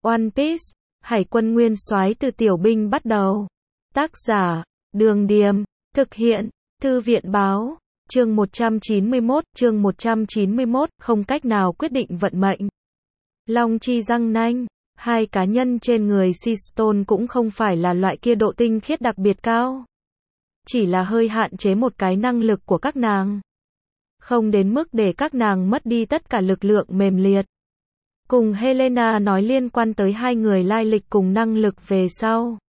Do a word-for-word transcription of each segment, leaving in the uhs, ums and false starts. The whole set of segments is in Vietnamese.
One Piece, Hải quân nguyên soái từ tiểu binh bắt đầu. Tác giả, Đường Điềm, thực hiện, Thư viện Báo, chương một trăm chín mươi mốt, chương một trăm chín mươi mốt, không cách nào quyết định vận mệnh. Long chi răng nanh, hai cá nhân trên người Seastone cũng không phải là loại kia độ tinh khiết đặc biệt cao. Chỉ là hơi hạn chế một cái năng lực của các nàng. Không đến mức để các nàng mất đi tất cả lực lượng mềm liệt. Cùng Helena nói liên quan tới hai người lai lịch cùng năng lực về sau.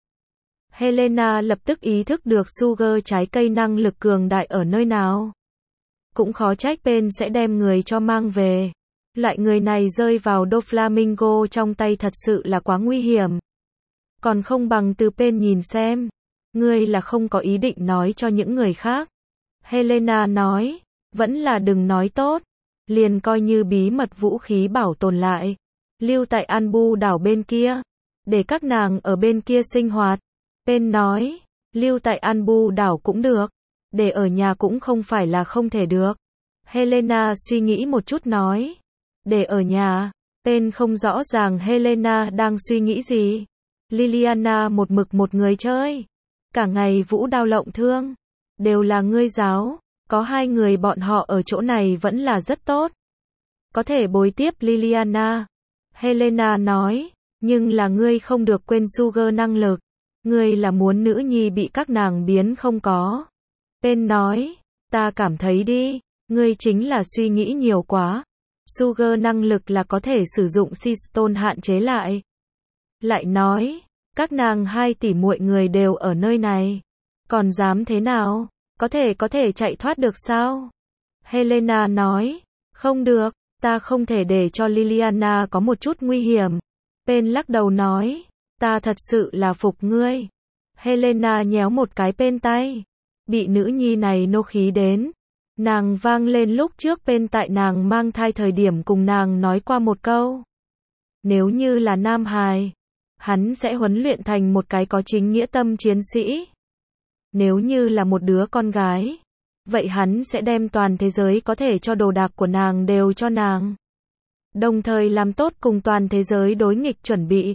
Helena lập tức ý thức được Sugar trái cây năng lực cường đại ở nơi nào. Cũng khó trách Pen sẽ đem người cho mang về. Loại người này rơi vào Doflamingo trong tay thật sự là quá nguy hiểm. Còn không bằng từ Pen nhìn xem. Ngươi là không có ý định nói cho những người khác. Helena nói, vẫn là đừng nói tốt. Liền coi như bí mật vũ khí bảo tồn lại. Lưu tại Anbu đảo bên kia. Để các nàng ở bên kia sinh hoạt. Pen nói, lưu tại Anbu đảo cũng được. Để ở nhà cũng không phải là không thể được. Helena suy nghĩ một chút nói. Để ở nhà. Pen không rõ ràng Helena đang suy nghĩ gì. Liliana một mực một người chơi. Cả ngày vũ đao lộng thương. Đều là ngươi giáo. Có hai người bọn họ ở chỗ này vẫn là rất tốt. Có thể bồi tiếp Liliana. Helena nói. Nhưng là ngươi không được quên Sugar năng lực. Ngươi là muốn nữ nhi bị các nàng biến không có. Pen nói. Ta cảm thấy đi. Ngươi chính là suy nghĩ nhiều quá. Sugar năng lực là có thể sử dụng Seastone hạn chế lại. Lại nói. Các nàng hai tỷ muội người đều ở nơi này. Còn dám thế nào? Có thể có thể chạy thoát được sao? Helena nói. Không được. Ta không thể để cho Liliana có một chút nguy hiểm. Pen lắc đầu nói. Ta thật sự là phục ngươi. Helena nhéo một cái Pen tay. Bị nữ nhi này nô khí đến. Nàng vang lên lúc trước Pen tại nàng mang thai thời điểm cùng nàng nói qua một câu. Nếu như là nam hài, hắn sẽ huấn luyện thành một cái có chính nghĩa tâm chiến sĩ. Nếu như là một đứa con gái, vậy hắn sẽ đem toàn thế giới có thể cho đồ đạc của nàng đều cho nàng. Đồng thời làm tốt cùng toàn thế giới đối nghịch chuẩn bị.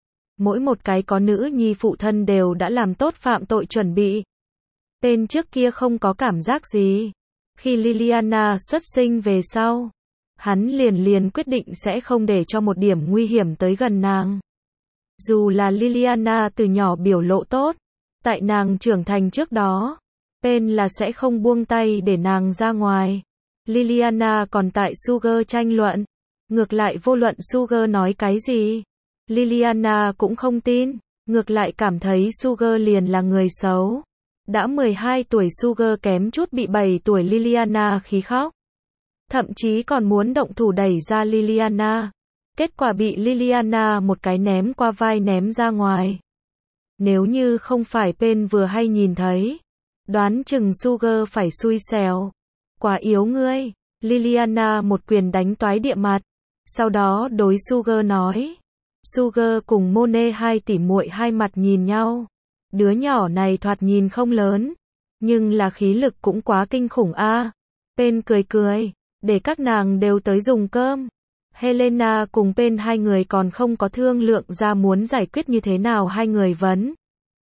Mỗi một cái có nữ nhi phụ thân đều đã làm tốt phạm tội chuẩn bị. Pen trước kia không có cảm giác gì. Khi Liliana xuất sinh về sau, hắn liền liền quyết định sẽ không để cho một điểm nguy hiểm tới gần nàng. Dù là Liliana từ nhỏ biểu lộ tốt, tại nàng trưởng thành trước đó, Pen là sẽ không buông tay để nàng ra ngoài. Liliana còn tại Sugar tranh luận. Ngược lại vô luận Sugar nói cái gì, Liliana cũng không tin. Ngược lại cảm thấy Sugar liền là người xấu. Đã mười hai tuổi Sugar kém chút bị bảy tuổi Liliana khí khóc. Thậm chí còn muốn động thủ đẩy ra Liliana. Kết quả bị Liliana một cái ném qua vai ném ra ngoài. Nếu như không phải Pen vừa hay nhìn thấy, đoán chừng Sugar phải xui xẻo. Quá yếu ngươi. Liliana một quyền đánh toái địa mặt. Sau đó đối Sugar nói. Sugar cùng Monet hai tỷ muội hai mặt nhìn nhau. Đứa nhỏ này thoạt nhìn không lớn, nhưng là khí lực cũng quá kinh khủng a. À. Pen cười cười, để các nàng đều tới dùng cơm. Helena cùng Pen hai người còn không có thương lượng ra muốn giải quyết như thế nào hai người vấn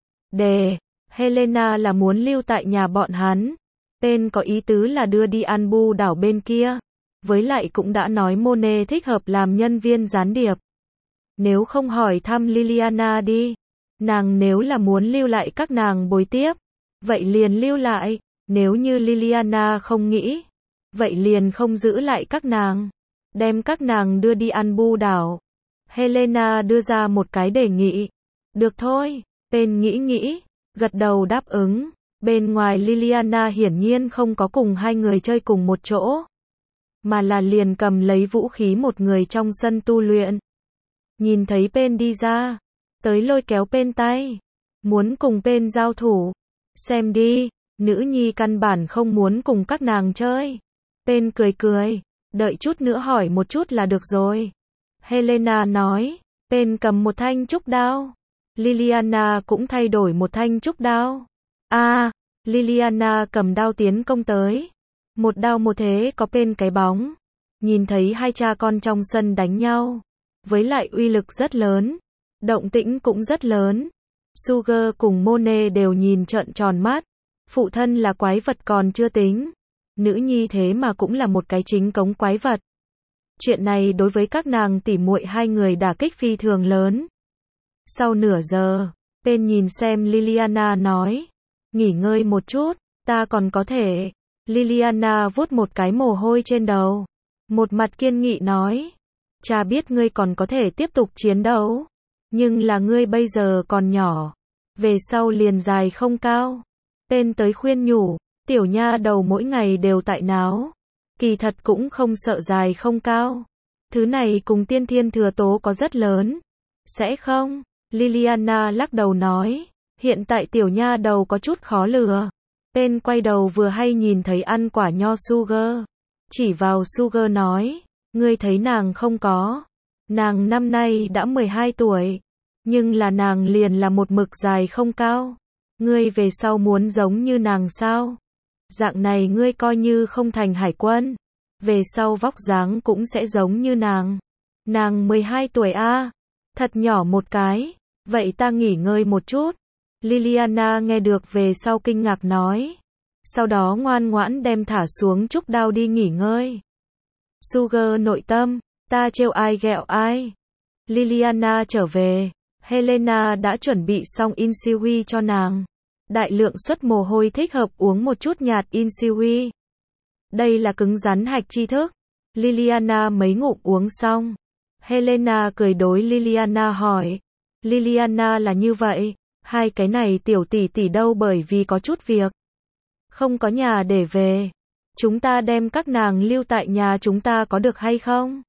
đề. Helena là muốn lưu tại nhà bọn hắn. Pen có ý tứ là đưa đi Anbu đảo bên kia. Với lại cũng đã nói Monet thích hợp làm nhân viên gián điệp. Nếu không hỏi thăm Liliana đi. Nàng nếu là muốn lưu lại các nàng bồi tiếp, vậy liền lưu lại. Nếu như Liliana không nghĩ, vậy liền không giữ lại các nàng. Đem các nàng đưa đi Anbu đảo. Helena đưa ra một cái đề nghị. Được thôi. Pen nghĩ nghĩ, gật đầu đáp ứng. Bên ngoài Liliana hiển nhiên không có cùng hai người chơi cùng một chỗ, mà là liền cầm lấy vũ khí một người trong sân tu luyện. Nhìn thấy Pen đi ra, tới lôi kéo Pen tay, muốn cùng Pen giao thủ. Xem đi, nữ nhi căn bản không muốn cùng các nàng chơi. Pen cười cười, đợi chút nữa hỏi một chút là được rồi. Helena nói. Pen cầm một thanh trúc đao. Liliana cũng thay đổi một thanh trúc đao. A, à, Liliana cầm đao tiến công tới. Một đao một thế có Pen cái bóng. Nhìn thấy hai cha con trong sân đánh nhau, với lại uy lực rất lớn, động tĩnh cũng rất lớn. Sugar cùng Monet đều nhìn trợn tròn mắt, phụ thân là quái vật còn chưa tính, nữ nhi thế mà cũng là một cái chính cống quái vật. Chuyện này đối với các nàng tỉ muội hai người đả kích phi thường lớn. Sau nửa giờ, Pen nhìn xem Liliana nói, nghỉ ngơi một chút, ta còn có thể. Liliana vuốt một cái mồ hôi trên đầu, một mặt kiên nghị nói, cha biết ngươi còn có thể tiếp tục chiến đấu, nhưng là ngươi bây giờ còn nhỏ, về sau liền dài không cao. Pen tới khuyên nhủ, tiểu nha đầu mỗi ngày đều tại náo, kỳ thật cũng không sợ dài không cao. Thứ này cùng tiên thiên thừa tố có rất lớn. Sẽ không? Liliana lắc đầu nói, hiện tại tiểu nha đầu có chút khó lừa. Pen quay đầu vừa hay nhìn thấy ăn quả nho Sugar, chỉ vào Sugar nói, ngươi thấy nàng không có. Nàng năm nay đã mười hai tuổi, nhưng là nàng liền là một mực dài không cao. Ngươi về sau muốn giống như nàng sao? Dạng này ngươi coi như không thành hải quân, về sau vóc dáng cũng sẽ giống như nàng. Nàng mười hai tuổi a, thật nhỏ một cái, vậy ta nghỉ ngơi một chút. Liliana nghe được về sau kinh ngạc nói, sau đó ngoan ngoãn đem thả xuống trúc đao đi nghỉ ngơi. Sugar nội tâm, ta trêu ai ghẹo ai. Liliana trở về, Helena đã chuẩn bị xong insui cho nàng. Đại lượng suất mồ hôi thích hợp uống một chút nhạt insui. Đây là cứng rắn hạch tri thức. Liliana mấy ngụm uống xong. Helena cười đối Liliana hỏi. Liliana là như vậy, hai cái này tiểu tỷ tỷ đâu bởi vì có chút việc. Không có nhà để về. Chúng ta đem các nàng lưu tại nhà chúng ta có được hay không?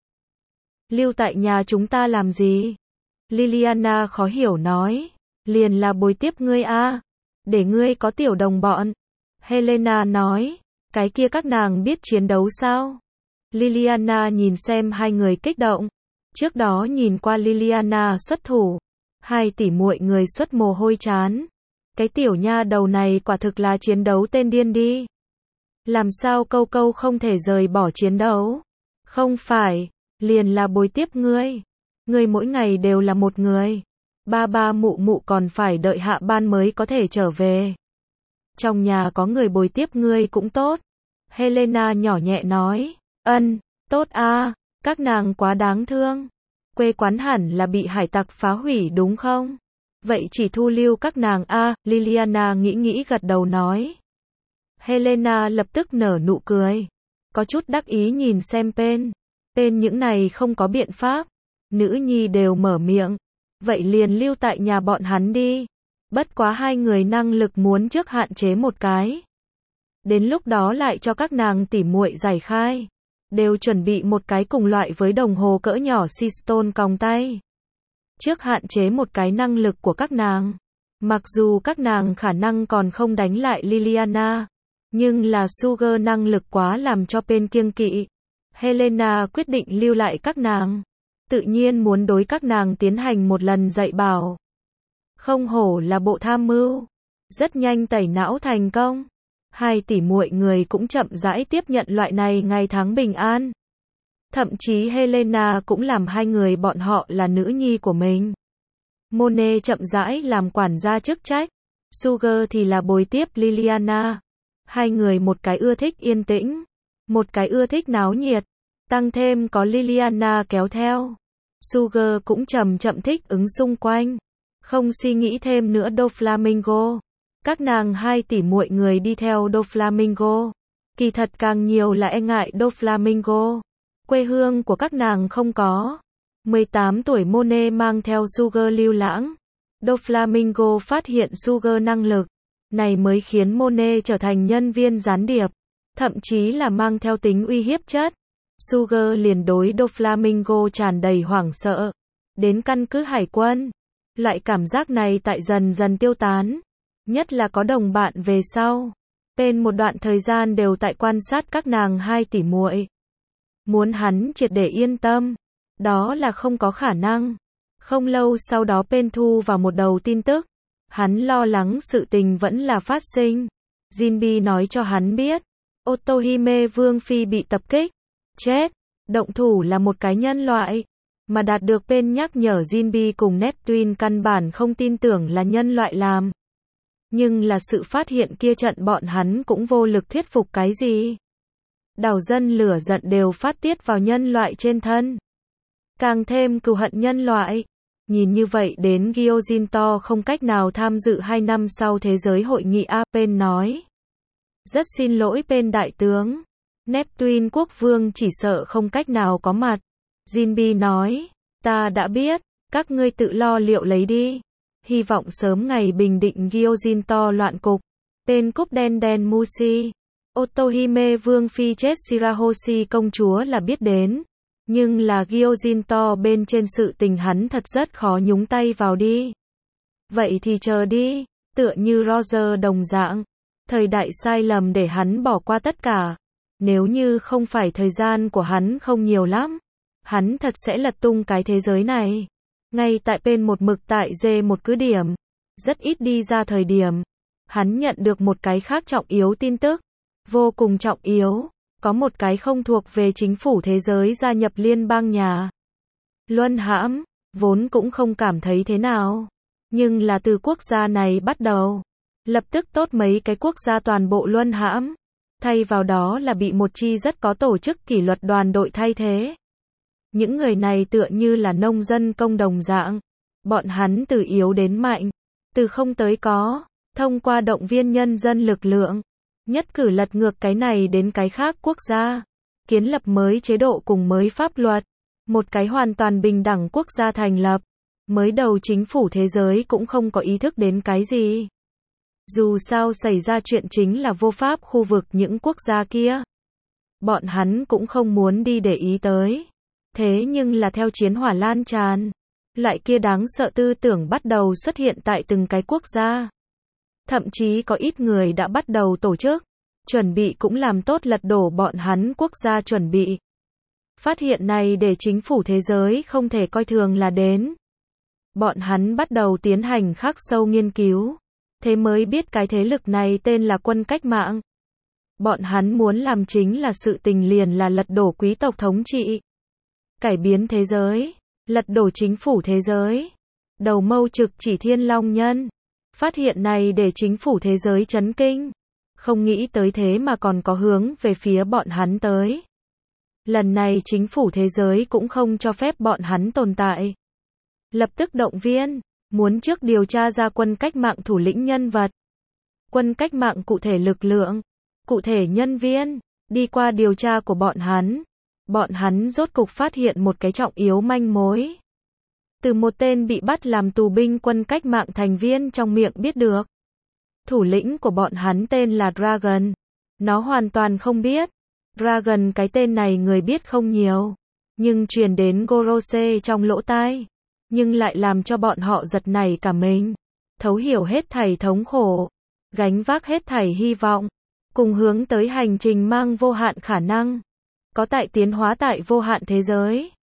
Lưu tại nhà chúng ta làm gì? Liliana khó hiểu nói. Liền là bồi tiếp ngươi a, để ngươi có tiểu đồng bọn. Helena nói. Cái kia các nàng biết chiến đấu sao? Liliana nhìn xem hai người kích động. Trước đó nhìn qua Liliana xuất thủ, hai tỷ muội người xuất mồ hôi chán. Cái tiểu nha đầu này quả thực là chiến đấu tên điên đi. Làm sao câu câu không thể rời bỏ chiến đấu? Không phải, liền là bồi tiếp ngươi. Ngươi mỗi ngày đều là một người. Ba ba mụ mụ còn phải đợi hạ ban mới có thể trở về. Trong nhà có người bồi tiếp ngươi cũng tốt. Helena nhỏ nhẹ nói, ân, tốt a, các nàng quá đáng thương. Quê quán hẳn là bị hải tặc phá hủy đúng không? Vậy chỉ thu lưu các nàng a, Liliana nghĩ nghĩ gật đầu nói. Helena lập tức nở nụ cười, có chút đắc ý nhìn xem Pen. Pen những này không có biện pháp, nữ nhi đều mở miệng, vậy liền lưu tại nhà bọn hắn đi. Bất quá hai người năng lực muốn trước hạn chế một cái. Đến lúc đó lại cho các nàng tỉ muội giải khai. Đều chuẩn bị một cái cùng loại với đồng hồ cỡ nhỏ Seastone còng tay. Trước hạn chế một cái năng lực của các nàng. Mặc dù các nàng khả năng còn không đánh lại Liliana, nhưng là Sugar năng lực quá làm cho Pen kiêng kỵ. Helena quyết định lưu lại các nàng. Tự nhiên muốn đối các nàng tiến hành một lần dạy bảo. Không hổ là bộ tham mưu. Rất nhanh tẩy não thành công. Hai tỷ muội người cũng chậm rãi tiếp nhận loại này ngày tháng bình an. Thậm chí Helena cũng làm hai người bọn họ là nữ nhi của mình. Monet chậm rãi làm quản gia chức trách. Sugar thì là bồi tiếp Liliana. Hai người một cái ưa thích yên tĩnh, một cái ưa thích náo nhiệt. Tăng thêm có Liliana kéo theo. Sugar cũng chậm chậm thích ứng xung quanh. Không suy nghĩ thêm nữa Doflamingo. Các nàng hai tỷ muội người đi theo Doflamingo. Kỳ thật càng nhiều là e ngại Doflamingo. Quê hương của các nàng không có. mười tám tuổi Monet mang theo Sugar lưu lãng. Doflamingo phát hiện Sugar năng lực. Này mới khiến Monet trở thành nhân viên gián điệp. Thậm chí là mang theo tính uy hiếp chất. Sugar liền đối Doflamingo tràn đầy hoảng sợ. Đến căn cứ hải quân. Loại cảm giác này tại dần dần tiêu tán. Nhất là có đồng bạn về sau. Pen một đoạn thời gian đều tại quan sát các nàng hai tỷ muội. Muốn hắn triệt để yên tâm, đó là không có khả năng. Không lâu sau đó Pen thu vào một đầu tin tức. Hắn lo lắng sự tình vẫn là phát sinh. Jinbe nói cho hắn biết, Otohime Vương Phi bị tập kích. Chết. Động thủ là một cái nhân loại. mà đạt được bên nhắc nhở Jinbe cùng Neptune căn bản không tin tưởng là nhân loại làm. Nhưng là sự phát hiện kia trận bọn hắn cũng vô lực thuyết phục cái gì. Đảo dân lửa giận đều phát tiết vào nhân loại trên thân. Càng thêm cừu hận nhân loại. Nhìn như vậy đến Gyojin-to không cách nào tham dự hai năm sau thế giới hội nghị a pê e en nói. Rất xin lỗi bên đại tướng. Neptune quốc vương chỉ sợ không cách nào có mặt. Jinbe nói, ta đã biết, các ngươi tự lo liệu lấy đi. Hy vọng sớm ngày bình định Gyojin-to loạn cục. Tên cúp đen đen Mushi. Otohime vương phi chết Shirahoshi công chúa là biết đến. Nhưng là Gyojin-to bên trên sự tình hắn thật rất khó nhúng tay vào đi. Vậy thì chờ đi, tựa như Roger đồng dạng. Thời đại sai lầm để hắn bỏ qua tất cả. Nếu như không phải thời gian của hắn không nhiều lắm, hắn thật sẽ lật tung cái thế giới này. Ngay tại bên một mực tại dê một cứ điểm, rất ít đi ra thời điểm, hắn nhận được một cái khác trọng yếu tin tức, vô cùng trọng yếu, có một cái không thuộc về chính phủ thế giới gia nhập liên bang nhà. Luân hãm, vốn cũng không cảm thấy thế nào, nhưng là từ quốc gia này bắt đầu, lập tức tốt mấy cái quốc gia toàn bộ luân hãm, thay vào đó là bị một chi rất có tổ chức kỷ luật đoàn đội thay thế. Những người này tựa như là nông dân công đồng dạng. Bọn hắn từ yếu đến mạnh, từ không tới có, thông qua động viên nhân dân lực lượng, nhất cử lật ngược cái này đến cái khác quốc gia, kiến lập mới chế độ cùng mới pháp luật, một cái hoàn toàn bình đẳng quốc gia thành lập. Mới đầu chính phủ thế giới cũng không có ý thức đến cái gì. Dù sao xảy ra chuyện chính là vô pháp khu vực những quốc gia kia. Bọn hắn cũng không muốn đi để ý tới. Thế nhưng là theo chiến hỏa lan tràn, loại kia đáng sợ tư tưởng bắt đầu xuất hiện tại từng cái quốc gia. Thậm chí có ít người đã bắt đầu tổ chức, chuẩn bị cũng làm tốt lật đổ bọn hắn quốc gia chuẩn bị. Phát hiện này để chính phủ thế giới không thể coi thường là đến. Bọn hắn bắt đầu tiến hành khắc sâu nghiên cứu. Thế mới biết cái thế lực này tên là quân cách mạng. Bọn hắn muốn làm chính là sự tình liền là lật đổ quý tộc thống trị. Cải biến thế giới, lật đổ chính phủ thế giới. Đầu mâu trực chỉ Thiên Long Nhân. Phát hiện này để chính phủ thế giới chấn kinh. Không nghĩ tới thế mà còn có hướng về phía bọn hắn tới. Lần này chính phủ thế giới cũng không cho phép bọn hắn tồn tại. Lập tức động viên, muốn trước điều tra ra quân cách mạng thủ lĩnh nhân vật. Quân cách mạng cụ thể lực lượng, cụ thể nhân viên, đi qua điều tra của bọn hắn. Bọn hắn rốt cục phát hiện một cái trọng yếu manh mối. Từ một tên bị bắt làm tù binh quân cách mạng thành viên trong miệng biết được. Thủ lĩnh của bọn hắn tên là Dragon. Nó hoàn toàn không biết. Dragon cái tên này người biết không nhiều. Nhưng truyền đến Gorose trong lỗ tai. Nhưng lại làm cho bọn họ giật nảy cả mình. Thấu hiểu hết thảy thống khổ. Gánh vác hết thảy hy vọng. Cùng hướng tới hành trình mang vô hạn khả năng. Có tại tiến hóa tại vô hạn thế giới.